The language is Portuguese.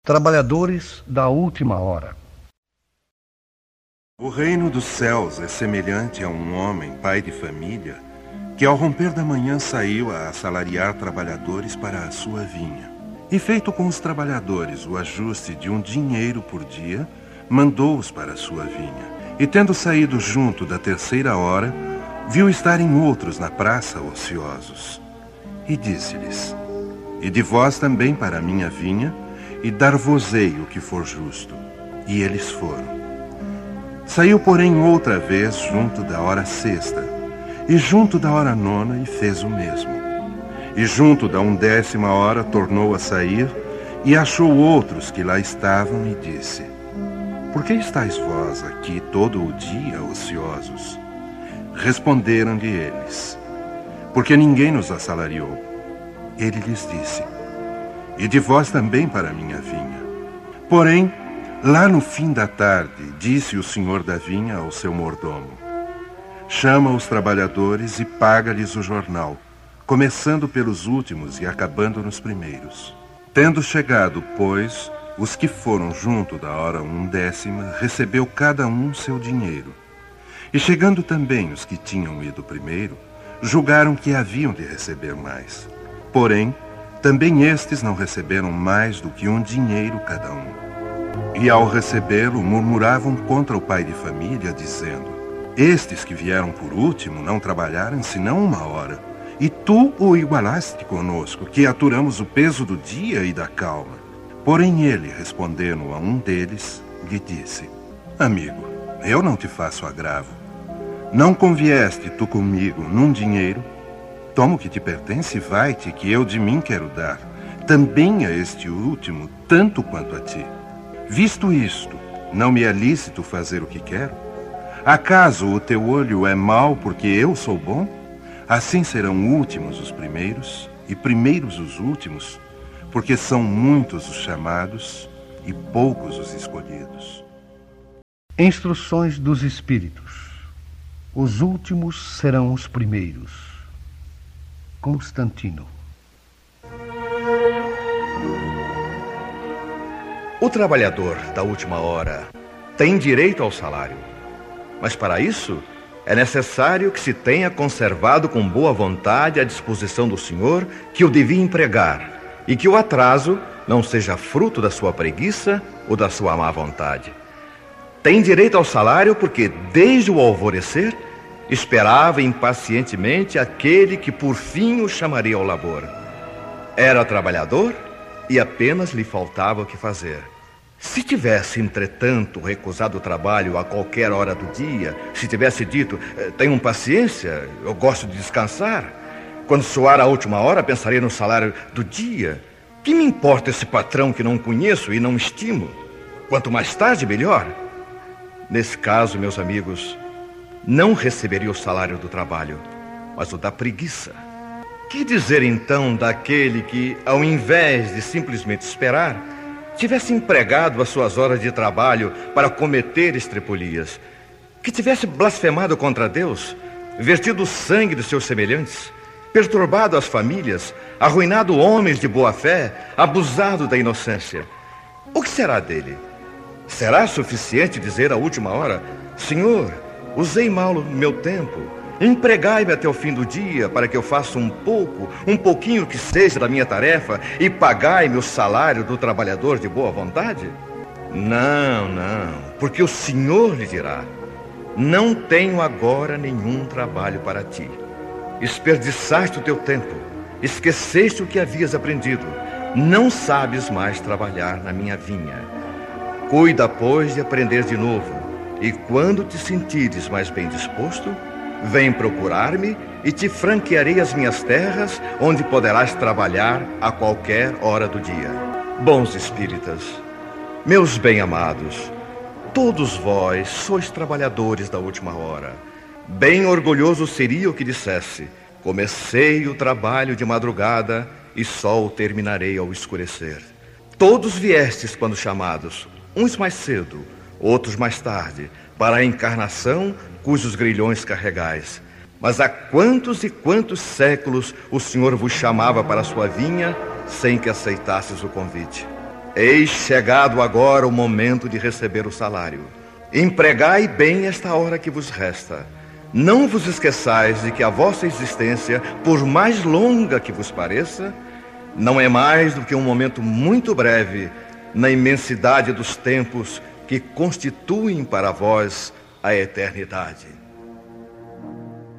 Trabalhadores da última hora. O reino dos céus é semelhante a um homem, pai de família, que ao romper da manhã saiu a assalariar trabalhadores para a sua vinha. E feito com os trabalhadores o ajuste de um dinheiro por dia, mandou-os para a sua vinha. E tendo saído junto da terceira hora, viu estarem outros na praça ociosos. E disse-lhes: Ide vós também para a minha vinha, e dar-vos-ei o que for justo. E eles foram. Saiu, porém, outra vez junto da hora sexta, e junto da hora nona, e fez o mesmo. E junto da 11ª hora tornou a sair, e achou outros que lá estavam, e disse: Por que estáis vós aqui todo o dia ociosos? Responderam-lhe eles: Porque ninguém nos assalariou. Ele lhes disse: Ide vós também para a minha vinha. Porém, lá no fim da tarde, disse o senhor da vinha ao seu mordomo: Chama os trabalhadores e paga-lhes o jornal, começando pelos últimos e acabando nos primeiros. Tendo chegado, pois, os que foram junto da hora 11ª, recebeu cada um seu dinheiro. E chegando também os que tinham ido primeiro, julgaram que haviam de receber mais. Porém, também estes não receberam mais do que um dinheiro cada um. E ao recebê-lo, murmuravam contra o pai de família, dizendo: Estes que vieram por último não trabalharam senão 1 hora, e tu o igualaste conosco, que aturamos o peso do dia e da calma. Porém ele, respondendo a um deles, lhe disse: Amigo, eu não te faço agravo. Não convieste tu comigo num dinheiro? Toma o que te pertence e vai-te, que eu de mim quero dar, também a este último, tanto quanto a ti. Visto isto, não me é lícito fazer o que quero? Acaso o teu olho é mau porque eu sou bom? Assim serão últimos os primeiros, e primeiros os últimos, porque são muitos os chamados e poucos os escolhidos. Instruções dos Espíritos. Os últimos serão os primeiros. Constantino. O trabalhador da última hora tem direito ao salário, mas para isso é necessário que se tenha conservado com boa vontade a disposição do senhor que o devia empregar, e que o atraso não seja fruto da sua preguiça ou da sua má vontade. Tem direito ao salário porque, desde o alvorecer, esperava impacientemente aquele que por fim o chamaria ao labor. Era trabalhador e apenas lhe faltava o que fazer. Se tivesse, entretanto, recusado o trabalho a qualquer hora do dia, se tivesse dito: tenham paciência, eu gosto de descansar, quando soar a última hora pensarei no salário do dia. Que me importa esse patrão que não conheço e não estimo? Quanto mais tarde, melhor. Nesse caso, meus amigos, não receberia o salário do trabalho, mas o da preguiça. Que dizer então daquele que, ao invés de simplesmente esperar, tivesse empregado as suas horas de trabalho para cometer estrepolias, que tivesse blasfemado contra Deus, vertido o sangue dos seus semelhantes, perturbado as famílias, arruinado homens de boa fé, abusado da inocência? O que será dele? Será suficiente dizer à última hora: Senhor, usei mal o meu tempo, empregai-me até o fim do dia para que eu faça um pouquinho que seja da minha tarefa e pagai-me o salário do trabalhador de boa vontade? Não, porque o Senhor lhe dirá: não tenho agora nenhum trabalho para ti. Desperdiçaste o teu tempo, esqueceste o que havias aprendido, não sabes mais trabalhar na minha vinha. Cuida, pois, de aprender de novo, e quando te sentires mais bem disposto, vem procurar-me e te franquearei as minhas terras, onde poderás trabalhar a qualquer hora do dia. Bons espíritas, meus bem-amados, todos vós sois trabalhadores da última hora. Bem orgulhoso seria o que dissesse: comecei o trabalho de madrugada e só o terminarei ao escurecer. Todos viestes quando chamados, uns mais cedo, outros mais tarde, para a encarnação cujos grilhões carregais. Mas há quantos e quantos séculos o Senhor vos chamava para a sua vinha sem que aceitasses o convite? Eis chegado agora o momento de receber o salário. Empregai bem esta hora que vos resta. Não vos esqueçais de que a vossa existência, por mais longa que vos pareça, não é mais do que um momento muito breve na imensidade dos tempos que constituem para vós a eternidade.